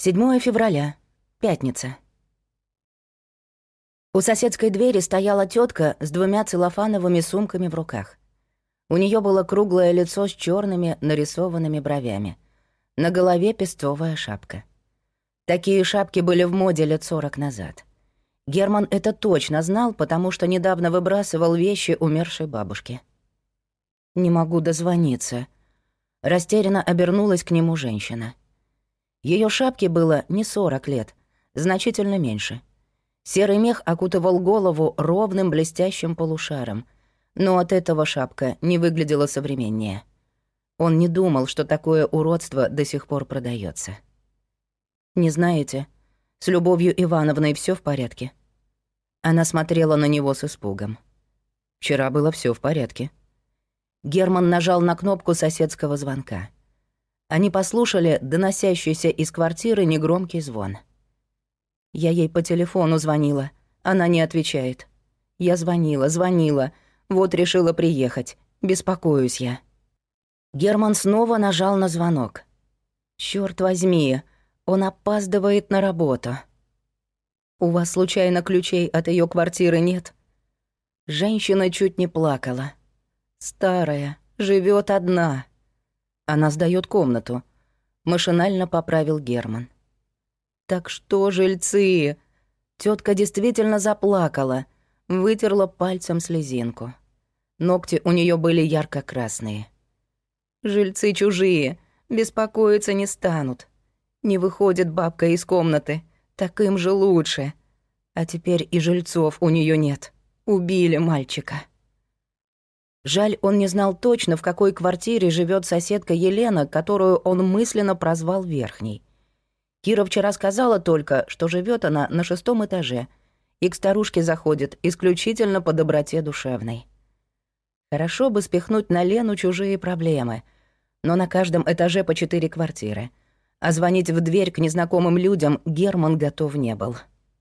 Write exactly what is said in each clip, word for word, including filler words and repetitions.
седьмое февраля. Пятница. У соседской двери стояла тетка с двумя целлофановыми сумками в руках. У нее было круглое лицо с черными нарисованными бровями. На голове песцовая шапка. Такие шапки были в моде лет сорок назад. Герман это точно знал, потому что недавно выбрасывал вещи умершей бабушки. «Не могу дозвониться». Растерянно обернулась к нему женщина. Ее шапке было не сорок лет, значительно меньше. Серый мех окутывал голову ровным блестящим полушаром, но от этого шапка не выглядела современнее. Он не думал, что такое уродство до сих пор продается. «Не знаете, с Любовью Ивановной все в порядке?» Она смотрела на него с испугом. «Вчера было все в порядке». Герман нажал на кнопку соседского звонка. Они послушали доносящийся из квартиры негромкий звон. Я ей по телефону звонила. Она не отвечает. Я звонила, звонила. Вот решила приехать. Беспокоюсь я. Герман снова нажал на звонок. Чёрт возьми, он опаздывает на работу. У вас случайно ключей от её квартиры нет? Женщина чуть не плакала. Старая, живёт одна. Она сдаёт комнату. Машинально поправил Герман. Так что, жильцы? Тётка действительно заплакала, вытерла пальцем слезинку. Ногти у неё были ярко-красные. Жильцы чужие, беспокоиться не станут. Не выходит бабка из комнаты, так им же лучше. А теперь и жильцов у неё нет. Убили мальчика. Жаль, он не знал точно, в какой квартире живет соседка Елена, которую он мысленно прозвал Верхней. Кира вчера сказала только, что живет она на шестом этаже, и к старушке заходит исключительно по доброте душевной. Хорошо бы спихнуть на Лену чужие проблемы, но на каждом этаже по четыре квартиры, а звонить в дверь к незнакомым людям Герман готов не был.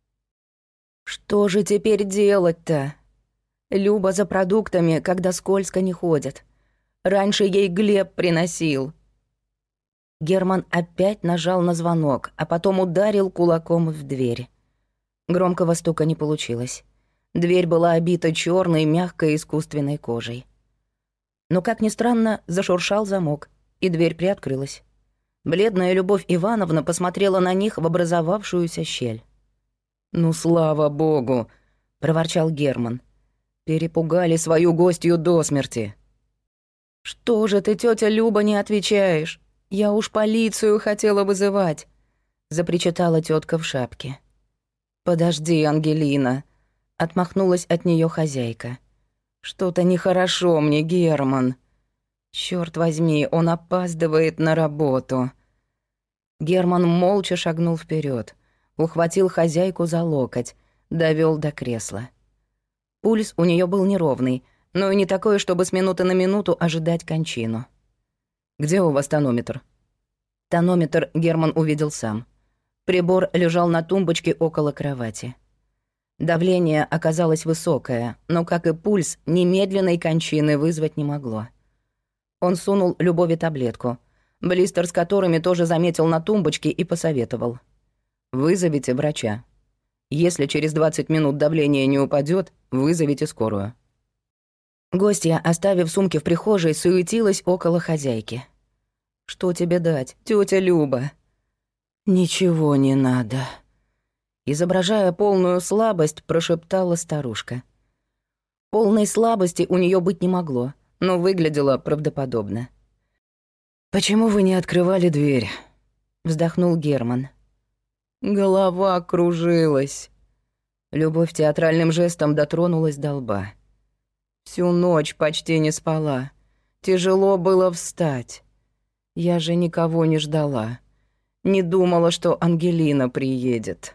Что же теперь делать-то? Люба за продуктами, когда скользко не ходит. Раньше ей Глеб приносил. Герман опять нажал на звонок, а потом ударил кулаком в дверь. Громкого стука не получилось. Дверь была обита черной, мягкой искусственной кожей. Но, как ни странно, зашуршал замок, и дверь приоткрылась. Бледная Любовь Ивановна посмотрела на них в образовавшуюся щель. «Ну, слава богу!» — проворчал Герман. Перепугали свою гостью до смерти. «Что же ты, тётя Люба, не отвечаешь? Я уж полицию хотела вызывать», — запричитала тётка в шапке. «Подожди, Ангелина», — отмахнулась от неё хозяйка. «Что-то нехорошо мне, Герман. Чёрт возьми, он опаздывает на работу». Герман молча шагнул вперёд, ухватил хозяйку за локоть, довёл до кресла. Пульс у неё был неровный, но и не такой, чтобы с минуты на минуту ожидать кончину. «Где у вас тонометр?» Тонометр Герман увидел сам. Прибор лежал на тумбочке около кровати. Давление оказалось высокое, но, как и пульс, немедленной кончины вызвать не могло. Он сунул Любови таблетку, блистер с которыми тоже заметил на тумбочке и посоветовал. «Вызовите врача. Если через двадцать минут давление не упадёт, вызовите скорую». Гостья, оставив сумки в прихожей, суетилась около хозяйки. «Что тебе дать, тётя Люба?» «Ничего не надо», — изображая полную слабость, прошептала старушка. Полной слабости у неё быть не могло, но выглядело правдоподобно. «Почему вы не открывали дверь?» — вздохнул Герман. Голова кружилась. Любовь театральным жестом дотронулась до лба. Всю ночь почти не спала. Тяжело было встать. Я же никого не ждала. Не думала, что Ангелина приедет.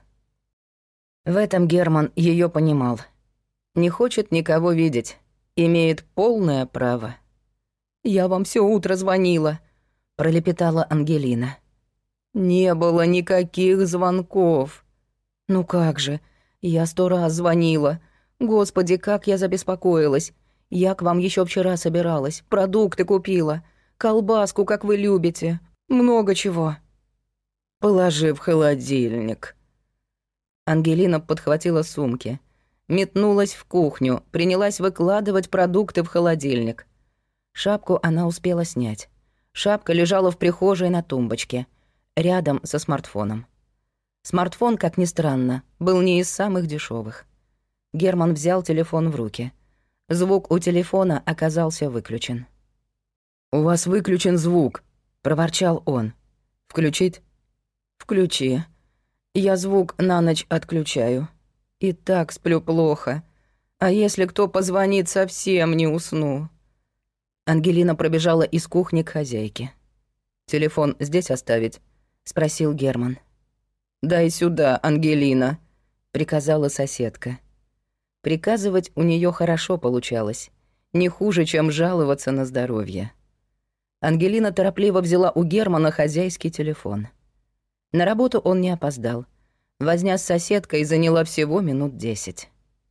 В этом Герман её понимал. Не хочет никого видеть. Имеет полное право. «Я вам всё утро звонила», — пролепетала Ангелина. «Не было никаких звонков». «Ну как же, я сто раз звонила. Господи, как я забеспокоилась. Я к вам ещё вчера собиралась, продукты купила, колбаску, как вы любите, много чего». Положи в холодильник». Ангелина подхватила сумки, метнулась в кухню, принялась выкладывать продукты в холодильник. Шапку она успела снять. Шапка лежала в прихожей на тумбочке, рядом со смартфоном. Смартфон, как ни странно, был не из самых дешевых. Герман взял телефон в руки. Звук у телефона оказался выключен. «У вас выключен звук», — проворчал он. «Включить?» «Включи. Я звук на ночь отключаю. И так сплю плохо. А если кто позвонит, совсем не усну». Ангелина пробежала из кухни к хозяйке. «Телефон здесь оставить?» — спросил Герман. «Дай сюда, Ангелина», — приказала соседка. Приказывать у нее хорошо получалось, не хуже, чем жаловаться на здоровье. Ангелина торопливо взяла у Германа хозяйский телефон. На работу он не опоздал. Возня с соседкой заняла всего минут десять.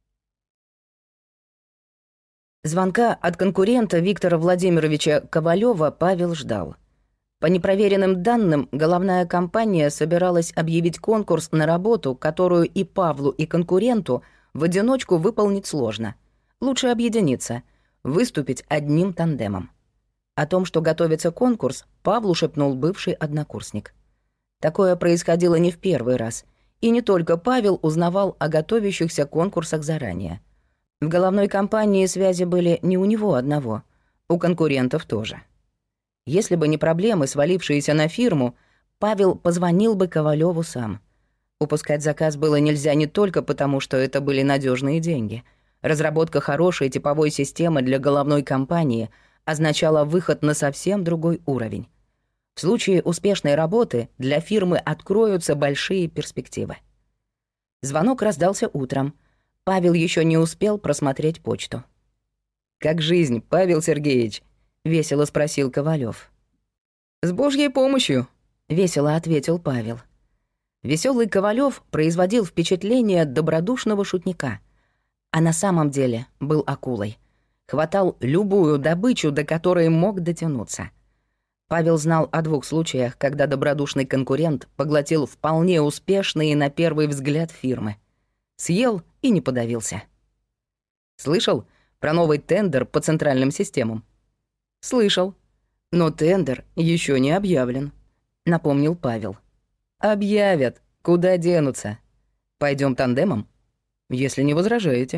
Звонка от конкурента Виктора Владимировича Ковалёва Павел ждал. По непроверенным данным, головная компания собиралась объявить конкурс на работу, которую и Павлу, и конкуренту в одиночку выполнить сложно. Лучше объединиться, выступить одним тандемом. О том, что готовится конкурс, Павлу шепнул бывший однокурсник. Такое происходило не в первый раз, и не только Павел узнавал о готовящихся конкурсах заранее. В головной компании связи были не у него одного, у конкурентов тоже. Если бы не проблемы, свалившиеся на фирму, Павел позвонил бы Ковалёву сам. Упускать заказ было нельзя не только потому, что это были надежные деньги. Разработка хорошей типовой системы для головной компании означала выход на совсем другой уровень. В случае успешной работы для фирмы откроются большие перспективы. Звонок раздался утром. Павел еще не успел просмотреть почту. «Как жизнь, Павел Сергеевич?» — весело спросил Ковалёв. «С Божьей помощью», — весело ответил Павел. Веселый Ковалёв производил впечатление добродушного шутника, а на самом деле был акулой. Хватал любую добычу, до которой мог дотянуться. Павел знал о двух случаях, когда добродушный конкурент поглотил вполне успешные на первый взгляд фирмы. Съел и не подавился. «Слышал про новый тендер по центральным системам?» «Слышал. Но тендер еще не объявлен», — напомнил Павел. «Объявят. Куда денутся? Пойдем тандемом? Если не возражаете».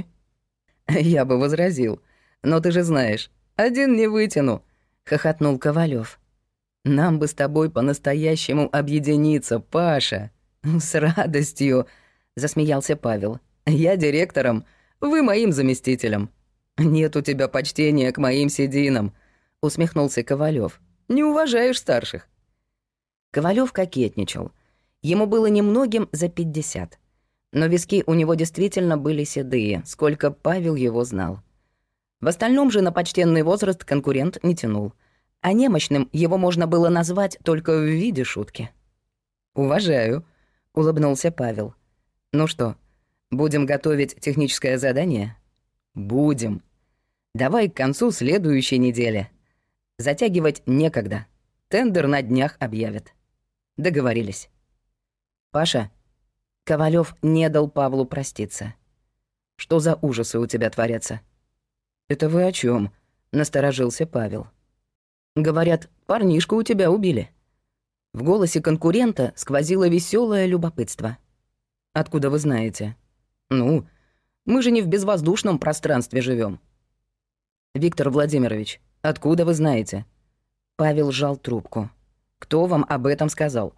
«Я бы возразил. Но ты же знаешь, один не вытяну», — хохотнул Ковалёв. «Нам бы с тобой по-настоящему объединиться, Паша». «С радостью», — засмеялся Павел. «Я директором, вы моим заместителем». «Нет у тебя почтения к моим сединам», — усмехнулся Ковалёв. «Не уважаешь старших». Ковалёв кокетничал. Ему было немногим за пятьдесят. Но виски у него действительно были седые, сколько Павел его знал. В остальном же на почтенный возраст конкурент не тянул. А немощным его можно было назвать только в виде шутки. «Уважаю», — улыбнулся Павел. «Ну что, будем готовить техническое задание?» «Будем. Давай к концу следующей недели. Затягивать некогда. Тендер на днях объявят». Договорились. «Паша», — Ковалёв не дал Павлу проститься. «Что за ужасы у тебя творятся?» «Это вы о чём?» — насторожился Павел. «Говорят, парнишку у тебя убили». В голосе конкурента сквозило веселое любопытство. «Откуда вы знаете?» «Ну, мы же не в безвоздушном пространстве живем. «Виктор Владимирович, откуда вы знаете?» Павел сжал трубку. «Кто вам об этом сказал?»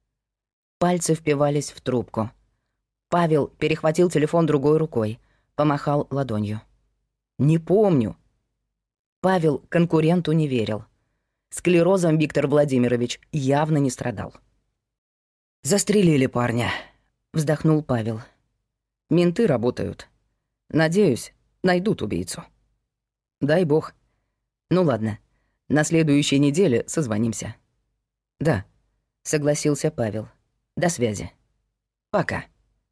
Пальцы впивались в трубку. Павел перехватил телефон другой рукой, помахал ладонью. «Не помню». Павел конкуренту не верил. Склерозом Виктор Владимирович явно не страдал. «Застрелили парня», — вздохнул Павел. «Менты работают. Надеюсь, найдут убийцу». «Дай бог. Ну ладно, на следующей неделе созвонимся». «Да», — согласился Павел. «До связи. Пока».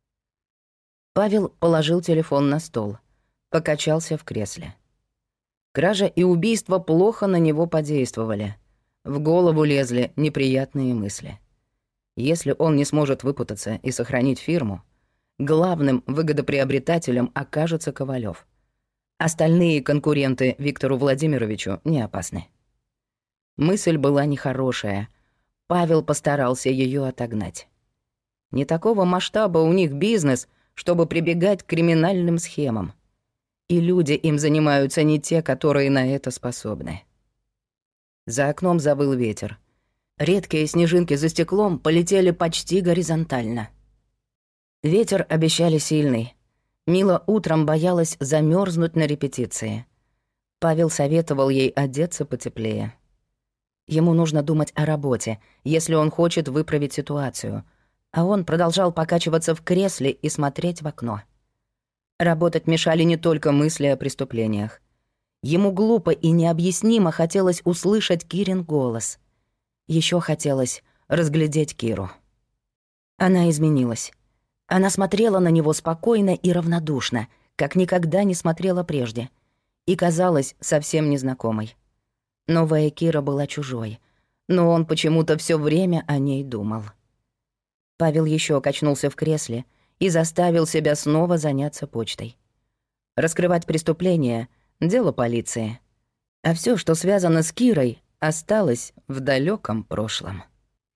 Павел положил телефон на стол, покачался в кресле. Кража и убийство плохо на него подействовали. В голову лезли неприятные мысли. Если он не сможет выпутаться и сохранить фирму, главным выгодоприобретателем окажется Ковалев. Остальные конкуренты Виктору Владимировичу не опасны. Мысль была нехорошая. Павел постарался ее отогнать. Не такого масштаба у них бизнес, чтобы прибегать к криминальным схемам. И люди им занимаются не те, которые на это способны. За окном завыл ветер. Редкие снежинки за стеклом полетели почти горизонтально. Ветер обещали сильный. Мила утром боялась замерзнуть на репетиции. Павел советовал ей одеться потеплее. Ему нужно думать о работе, если он хочет выправить ситуацию. А он продолжал покачиваться в кресле и смотреть в окно. Работать мешали не только мысли о преступлениях. Ему глупо и необъяснимо хотелось услышать Кирин голос. Еще хотелось разглядеть Киру. Она изменилась. Она смотрела на него спокойно и равнодушно, как никогда не смотрела прежде, и казалась совсем незнакомой. Новая Кира была чужой, но он почему-то все время о ней думал. Павел еще качнулся в кресле и заставил себя снова заняться почтой. Раскрывать преступления — дело полиции. А все, что связано с Кирой, осталось в далеком прошлом.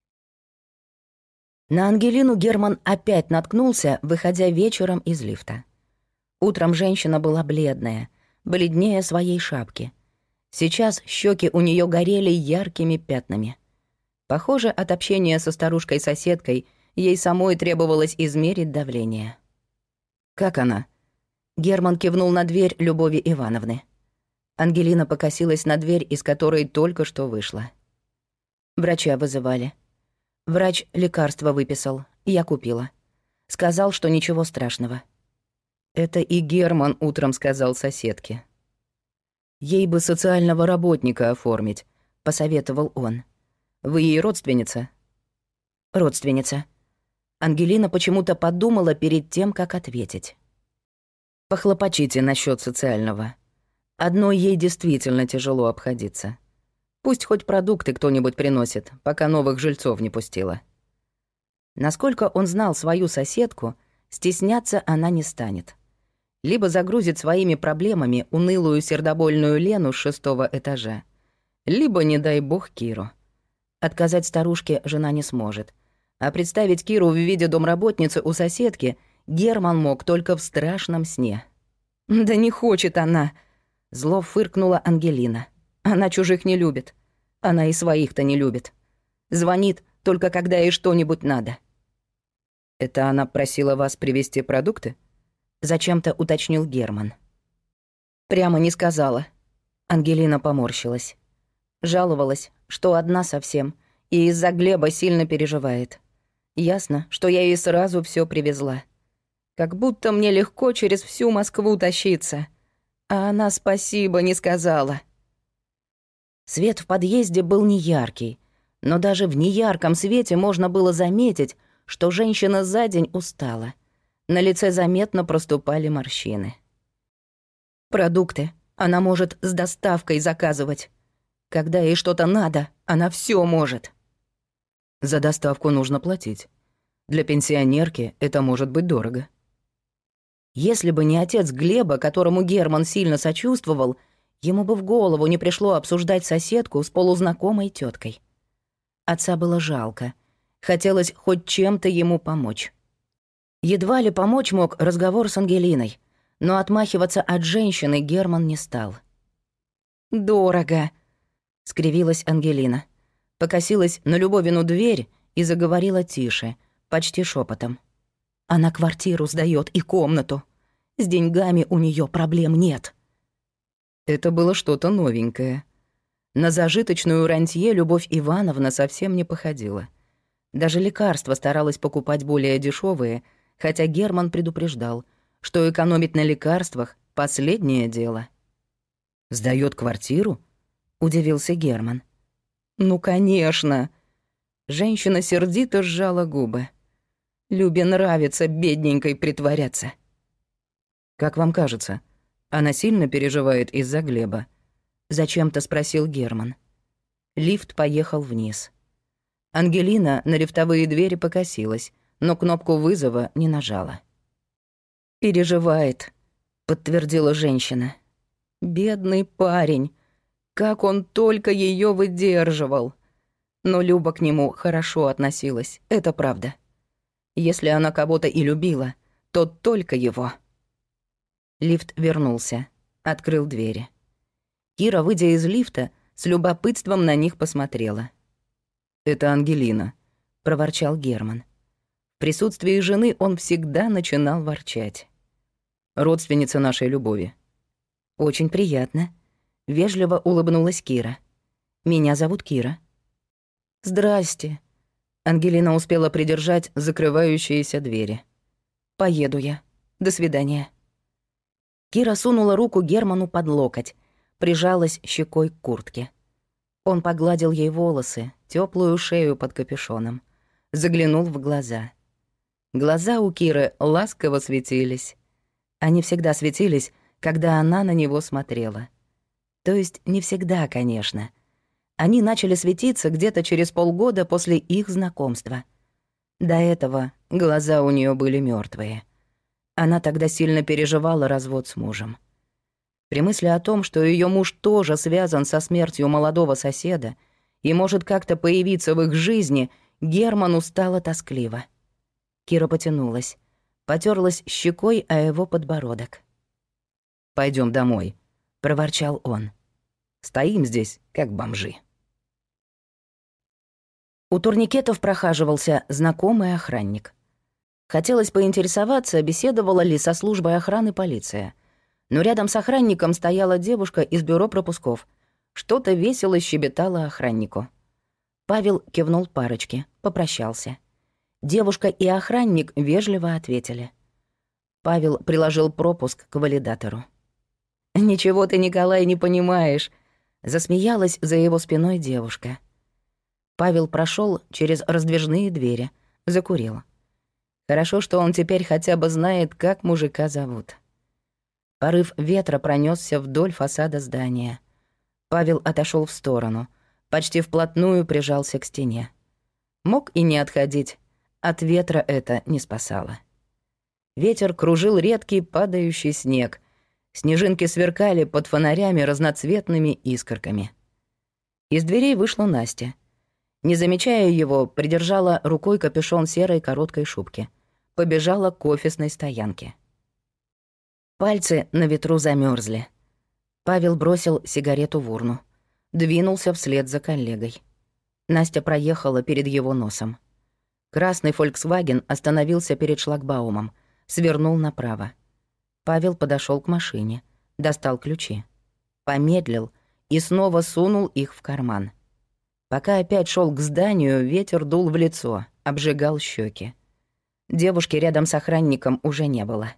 На Ангелину Герман опять наткнулся, выходя вечером из лифта. Утром женщина была бледная, бледнее своей шапки. Сейчас щеки у нее горели яркими пятнами. Похоже, от общения со старушкой-соседкой ей самой требовалось измерить давление. «Как она?» Герман кивнул на дверь Любови Ивановны. Ангелина покосилась на дверь, из которой только что вышла. Врача вызывали. Врач лекарство выписал, я купила. Сказал, что ничего страшного. Это и Герман утром сказал соседке. «Ей бы социального работника оформить», — посоветовал он. «Вы ей родственница?» «Родственница». Ангелина почему-то подумала перед тем, как ответить. «Похлопочите насчет социального. Одной ей действительно тяжело обходиться. Пусть хоть продукты кто-нибудь приносит, пока новых жильцов не пустила». Насколько он знал свою соседку, стесняться она не станет. Либо загрузит своими проблемами унылую сердобольную Лену с шестого этажа, либо, не дай бог, Киру. Отказать старушке жена не сможет. А представить Киру в виде домработницы у соседки Герман мог только в страшном сне. «Да не хочет она!» — зло фыркнула Ангелина. «Она чужих не любит. Она и своих-то не любит. Звонит только когда ей что-нибудь надо». «Это она просила вас привезти продукты?» — зачем-то уточнил Герман. «Прямо не сказала». Ангелина поморщилась. Жаловалась, что одна совсем, и из-за Глеба сильно переживает. Ясно, что я ей сразу все привезла. Как будто мне легко через всю Москву тащиться. А она спасибо не сказала. Свет в подъезде был неяркий, но даже в неярком свете можно было заметить, что женщина за день устала. На лице заметно проступали морщины. Продукты она может с доставкой заказывать. Когда ей что-то надо, она все может. За доставку нужно платить. Для пенсионерки это может быть дорого. Если бы не отец Глеба, которому Герман сильно сочувствовал, ему бы в голову не пришло обсуждать соседку с полузнакомой теткой. Отца было жалко. Хотелось хоть чем-то ему помочь. Едва ли помочь мог разговор с Ангелиной, но отмахиваться от женщины Герман не стал. «Дорого», — скривилась Ангелина. Покосилась на Любовину дверь и заговорила тише, почти шепотом. «Она квартиру сдаёт и комнату. С деньгами у неё проблем нет». Это было что-то новенькое. На зажиточную рантье Любовь Ивановна совсем не походила. Даже лекарства старалась покупать более дешевые, хотя Герман предупреждал, что экономить на лекарствах — последнее дело. «Сдаёт квартиру?» — удивился Герман. «Ну, конечно!» Женщина сердито сжала губы. Любе нравится бедненькой притворяться. «Как вам кажется, она сильно переживает из-за Глеба?» — зачем-то спросил Герман. Лифт поехал вниз. Ангелина на лифтовые двери покосилась, но кнопку вызова не нажала. «Переживает», — подтвердила женщина. «Бедный парень. Как он только ее выдерживал. Но Люба к нему хорошо относилась, это правда. Если она кого-то и любила, то только его». Лифт вернулся, открыл двери. Кира, выйдя из лифта, с любопытством на них посмотрела. «Это Ангелина», — проворчал Герман. В присутствии жены он всегда начинал ворчать. «Родственница нашей Любови». «Очень приятно», — вежливо улыбнулась Кира. «Меня зовут Кира». «Здрасте». Ангелина успела придержать закрывающиеся двери. «Поеду я. До свидания». Кира сунула руку Герману под локоть, прижалась щекой к куртке. Он погладил ей волосы, теплую шею под капюшоном, заглянул в глаза. Глаза у Киры ласково светились. Они всегда светились, когда она на него смотрела. То есть не всегда, конечно. Они начали светиться где-то через полгода после их знакомства. До этого глаза у нее были мертвые. Она тогда сильно переживала развод с мужем. При мысли о том, что ее муж тоже связан со смертью молодого соседа и может как-то появиться в их жизни, Герману стало тоскливо. Кира потянулась, потерлась щекой о его подбородок. «Пойдем домой», — проворчал он. «Стоим здесь, как бомжи». У турникетов прохаживался знакомый охранник. Хотелось поинтересоваться, беседовала ли со службой охраны полиция. Но рядом с охранником стояла девушка из бюро пропусков. Что-то весело щебетала охраннику. Павел кивнул парочке, попрощался. Девушка и охранник вежливо ответили. Павел приложил пропуск к валидатору. «Ничего ты, Николай, не понимаешь», — засмеялась за его спиной девушка. Павел прошел через раздвижные двери, закурил. Хорошо, что он теперь хотя бы знает, как мужика зовут. Порыв ветра пронесся вдоль фасада здания. Павел отошел в сторону, почти вплотную прижался к стене. Мог и не отходить, от ветра это не спасало. Ветер кружил редкий падающий снег. Снежинки сверкали под фонарями разноцветными искорками. Из дверей вышла Настя. Не замечая его, придержала рукой капюшон серой короткой шубки. Побежала к офисной стоянке. Пальцы на ветру замерзли. Павел бросил сигарету в урну. Двинулся вслед за коллегой. Настя проехала перед его носом. Красный «Фольксваген» остановился перед шлагбаумом, свернул направо. Павел подошел к машине, достал ключи. Помедлил и снова сунул их в карман. Пока опять шел к зданию, ветер дул в лицо, обжигал щеки. Девушки рядом с охранником уже не было.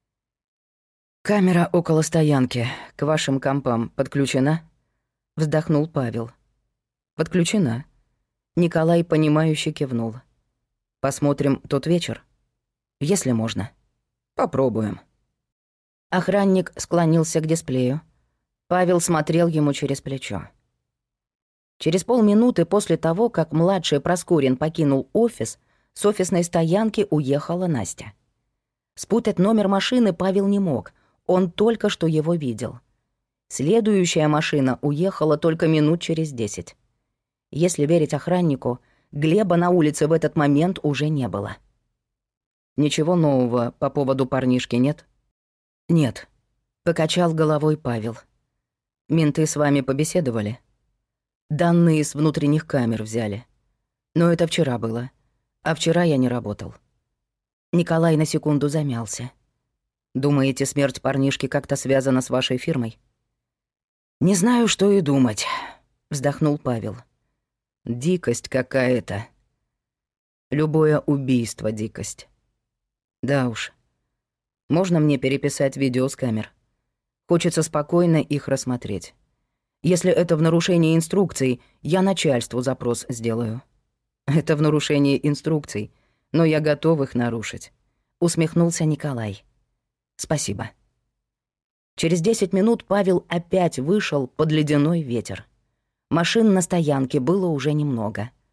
«Камера около стоянки, к вашим компам подключена?» — вздохнул Павел. «Подключена». Николай, понимающе кивнул. «Посмотрим тот вечер? Если можно. Попробуем». Охранник склонился к дисплею. Павел смотрел ему через плечо. Через полминуты после того, как младший Проскурин покинул офис, с офисной стоянки уехала Настя. Спутать номер машины Павел не мог, он только что его видел. Следующая машина уехала только минут через десять. Если верить охраннику, Глеба на улице в этот момент уже не было. «Ничего нового по поводу парнишки нет?» «Нет», — покачал головой Павел. «Менты с вами побеседовали?» «Данные с внутренних камер взяли. Но это вчера было. А вчера я не работал». Николай на секунду замялся. «Думаете, смерть парнишки как-то связана с вашей фирмой?» «Не знаю, что и думать», — вздохнул Павел. «Дикость какая-то. Любое убийство — дикость. Да уж. Можно мне переписать видео с камер? Хочется спокойно их рассмотреть. Если это в нарушении инструкций, я начальству запрос сделаю». «Это в нарушении инструкций, но я готов их нарушить», — усмехнулся Николай. «Спасибо». Через десять минут Павел опять вышел под ледяной ветер. Машин на стоянке было уже немного.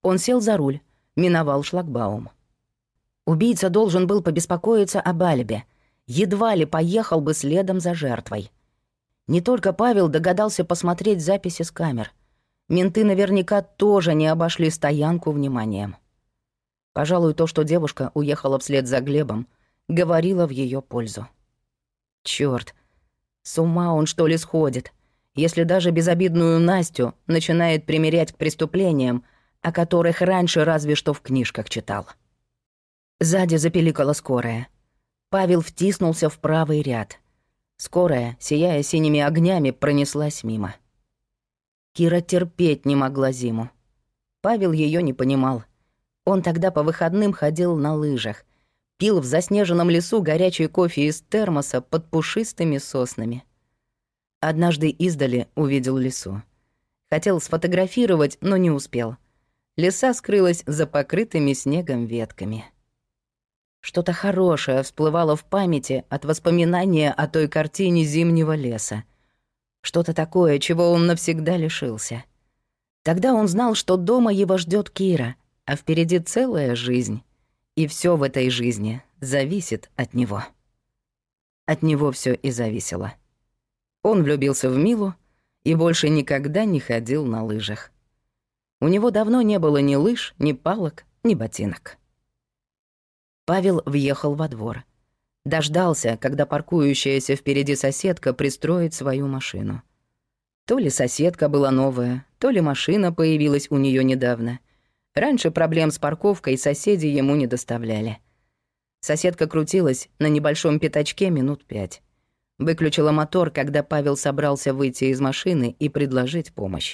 Он сел за руль, миновал шлагбаум. Убийца должен был побеспокоиться об алиби. Едва ли поехал бы следом за жертвой. Не только Павел догадался посмотреть записи с камер. Менты наверняка тоже не обошли стоянку вниманием. Пожалуй, то, что девушка уехала вслед за Глебом, говорило в ее пользу. Чёрт, с ума он, что ли, сходит, если даже безобидную Настю начинает примерять к преступлениям, о которых раньше разве что в книжках читал. Сзади запеликала скорая. Павел втиснулся в правый ряд. Скорая, сияя синими огнями, пронеслась мимо. Кира терпеть не могла зиму. Павел ее не понимал. Он тогда по выходным ходил на лыжах, пил в заснеженном лесу горячий кофе из термоса под пушистыми соснами. Однажды издали увидел лису. Хотел сфотографировать, но не успел. Лиса скрылась за покрытыми снегом ветками. Что-то хорошее всплывало в памяти от воспоминания о той картине зимнего леса. Что-то такое, чего он навсегда лишился. Тогда он знал, что дома его ждет Кира, а впереди целая жизнь. И все в этой жизни зависит от него. От него все и зависело. Он влюбился в Милу и больше никогда не ходил на лыжах. У него давно не было ни лыж, ни палок, ни ботинок. Павел въехал во двор. Дождался, когда паркующаяся впереди соседка пристроит свою машину. То ли соседка была новая, то ли машина появилась у нее недавно. Раньше проблем с парковкой соседи ему не доставляли. Соседка крутилась на небольшом пятачке минут пять. Выключила мотор, когда Павел собрался выйти из машины и предложить помощь.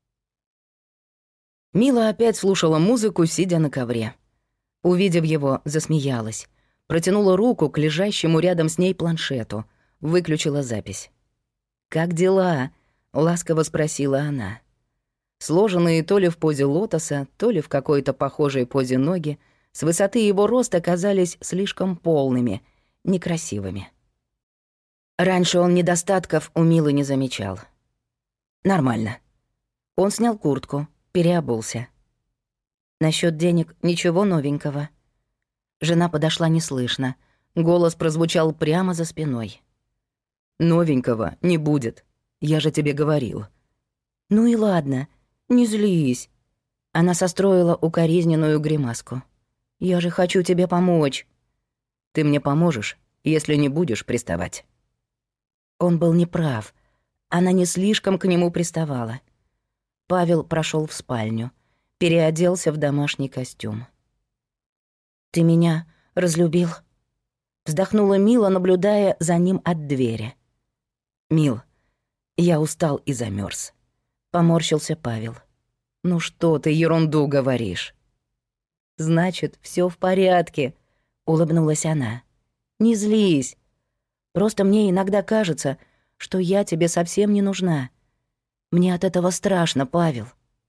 Мила опять слушала музыку, сидя на ковре. Увидев его, засмеялась. Протянула руку к лежащему рядом с ней планшету. Выключила запись. «Как дела?» — ласково спросила она. Сложенные то ли в позе лотоса, то ли в какой-то похожей позе ноги, с высоты его роста казались слишком полными, некрасивыми. Раньше он недостатков у Милы не замечал. «Нормально». Он снял куртку, переобулся. «Насчёт денег ничего новенького». Жена подошла неслышно. Голос прозвучал прямо за спиной. «Новенького не будет. Я же тебе говорил». «Ну и ладно, не злись». Она состроила укоризненную гримаску. «Я же хочу тебе помочь». «Ты мне поможешь, если не будешь приставать». Он был неправ. Она не слишком к нему приставала. Павел прошёл в спальню, переоделся в домашний костюм. «Ты меня разлюбил?» Вздохнула Мила, наблюдая за ним от двери. «Мил, я устал и замерз. Поморщился Павел. «Ну что ты ерунду говоришь?» «Значит, все в порядке», — улыбнулась она. «Не злись. Просто мне иногда кажется, что я тебе совсем не нужна. Мне от этого страшно, Павел».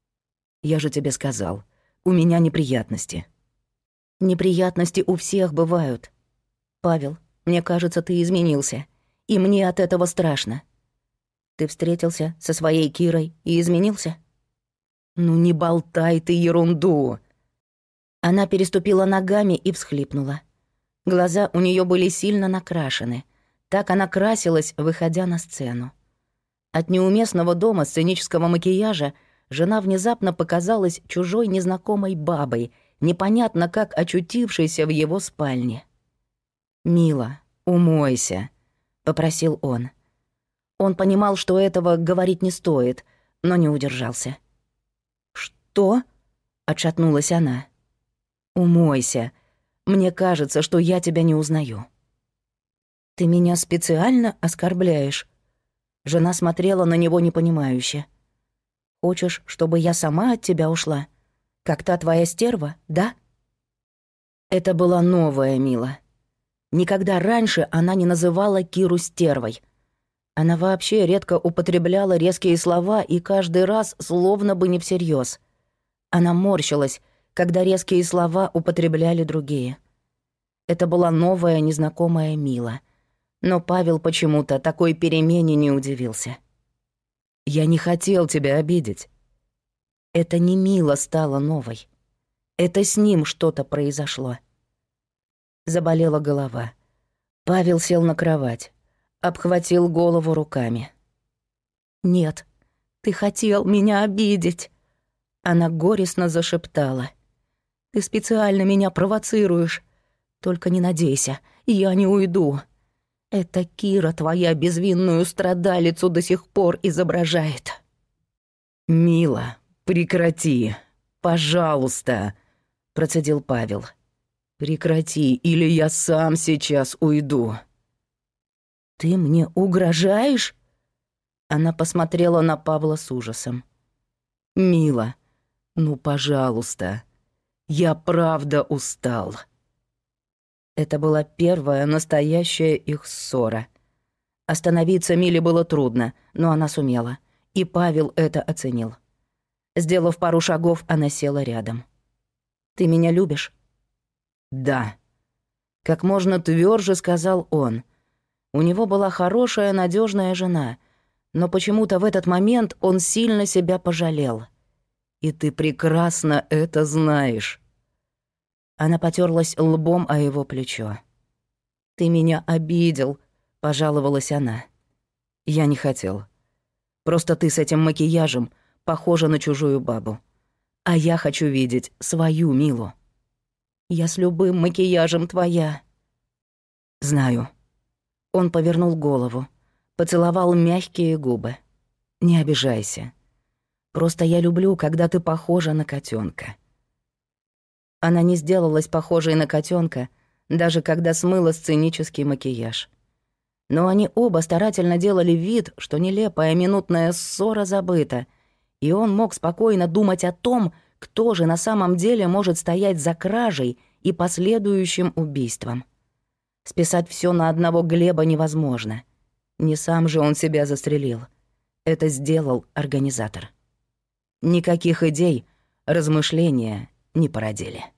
«Я же тебе сказал, у меня неприятности». «Неприятности у всех бывают. Павел, мне кажется, ты изменился, и мне от этого страшно. Ты встретился со своей Кирой и изменился?» «Ну не болтай ты ерунду!» Она переступила ногами и всхлипнула. Глаза у нее были сильно накрашены. Так она красилась, выходя на сцену. От неуместного дома сценического макияжа жена внезапно показалась чужой незнакомой бабой, непонятно как очутившейся в его спальне. «Мила, умойся», — попросил он. Он понимал, что этого говорить не стоит, но не удержался. «Что?» — отшатнулась она. «Умойся. Мне кажется, что я тебя не узнаю». «Ты меня специально оскорбляешь?» Жена смотрела на него непонимающе. «Хочешь, чтобы я сама от тебя ушла? Как та твоя стерва, да?» Это была новая Мила. Никогда раньше она не называла Киру стервой. Она вообще редко употребляла резкие слова и каждый раз словно бы не всерьез. Она морщилась, когда резкие слова употребляли другие. Это была новая незнакомая Мила. Но Павел почему-то такой перемене не удивился. «Я не хотел тебя обидеть». Это не Мила стала новой. Это с ним что-то произошло. Заболела голова. Павел сел на кровать, обхватил голову руками. «Нет, ты хотел меня обидеть!» Она горестно зашептала. «Ты специально меня провоцируешь. Только не надейся, я не уйду. Это Кира твоя безвинную страдалицу до сих пор изображает». «Мила, прекрати, пожалуйста», — процедил Павел. «Прекрати, или я сам сейчас уйду». «Ты мне угрожаешь?» Она посмотрела на Павла с ужасом. «Мила, ну, пожалуйста, я правда устал». Это была первая настоящая их ссора. Остановиться Миле было трудно, но она сумела, и Павел это оценил. Сделав пару шагов, она села рядом. «Ты меня любишь?» «Да», — как можно тверже сказал он. У него была хорошая, надежная жена, но почему-то в этот момент он сильно себя пожалел. «И ты прекрасно это знаешь». Она потерлась лбом о его плечо. «Ты меня обидел», — пожаловалась она. «Я не хотел. Просто ты с этим макияжем похожа на чужую бабу. А я хочу видеть свою Милу». «Я с любым макияжем твоя». «Знаю». Он повернул голову, поцеловал мягкие губы. «Не обижайся. Просто я люблю, когда ты похожа на котенка». Она не сделалась похожей на котенка, даже когда смыла сценический макияж. Но они оба старательно делали вид, что нелепая минутная ссора забыта, и он мог спокойно думать о том, кто же на самом деле может стоять за кражей и последующим убийством. Списать все на одного Глеба невозможно. Не сам же он себя застрелил. Это сделал организатор. Никаких идей размышления не породили.